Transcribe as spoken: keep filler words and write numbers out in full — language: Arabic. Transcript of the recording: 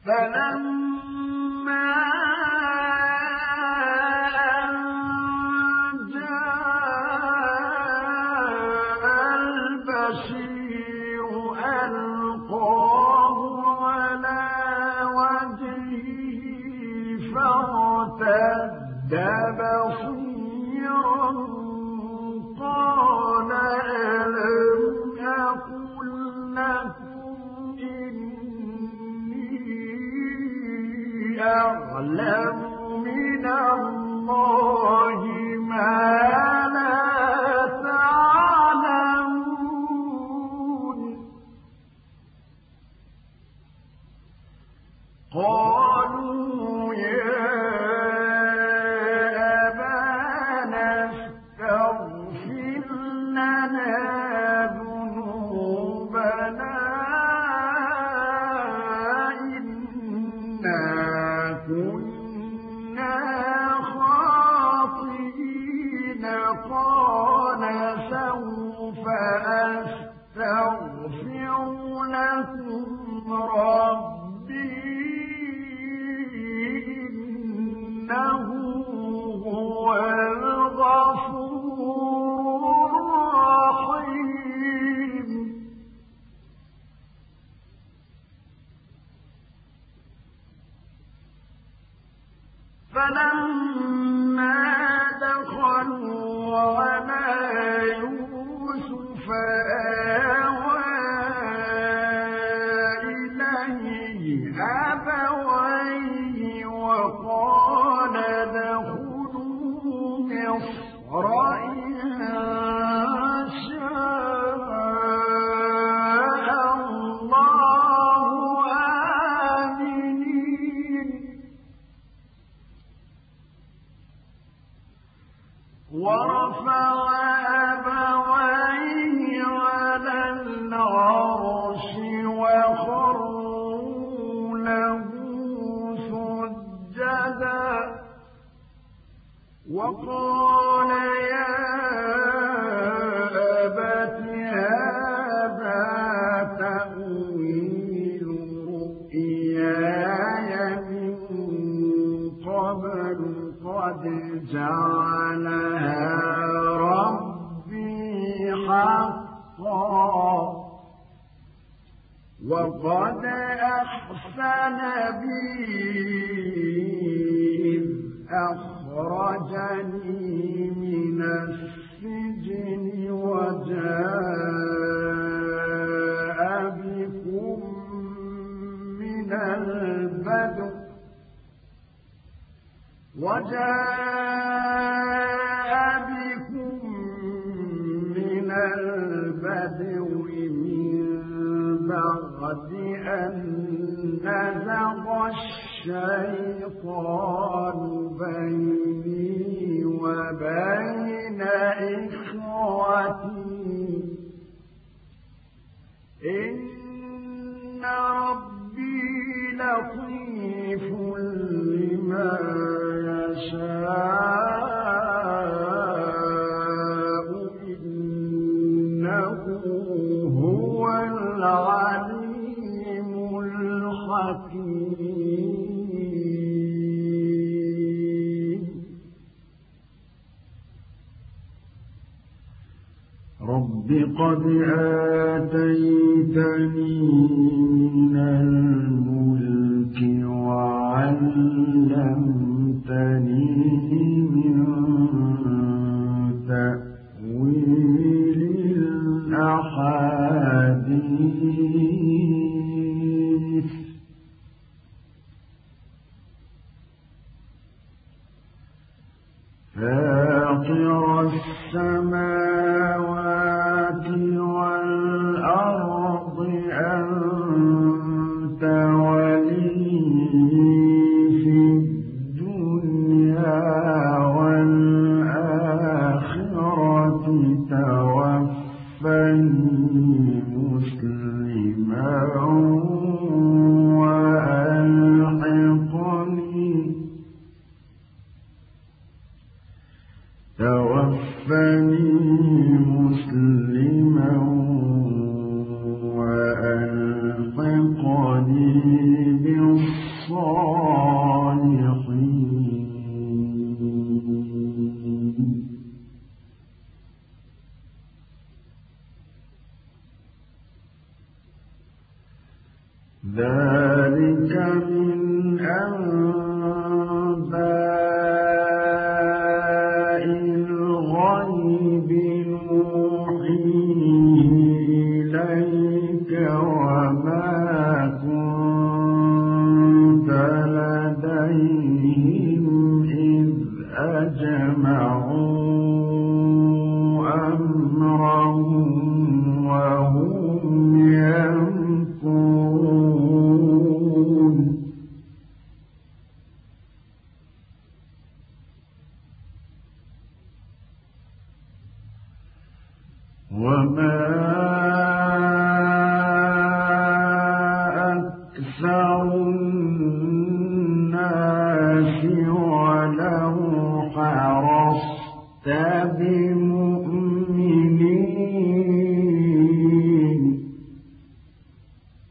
فلما أن جاء البشير ألقاه على وجهه فارتد بصيرا قال ألم أقل لكم إني أعلم من الله ما لا تعلمون قالوا يا أبانا استغفر لنا ذنوبنا إنا كنا خاطئين قال سوف أستغفر لكم ربي إنه هو الغفور الرحيم فلما دخلوا على يوسف آوى إليه أبويه وقال ادخلوا مصر إن شاء الله آمنين ورفع أبويه على العرش وخروا له سجدا وقال يا أبت هذا تأويل رؤياي من قبل قد جعلها ربي حقا وقد أحسن بي إذ أخرجني من السجن وجاء بكم من البدو وجاء بكم من البدو من بعد أن نزغ الشيطان بيني وبين إخوتي إن ربي لطيف لما يشاء إنه هو العليم الحكيم رب قد آتيتني من الملك وعلمتني من تأويل الأحاديث فاطر السماوات والأرض أنت ولي في الدنيا ذلك من أنباء الغيب نوحيه إليك وما كنت لديهم إذ أجمعوا أمرهم وهم يمكرون وما أكثر الناس ولو حرصت بمؤمنين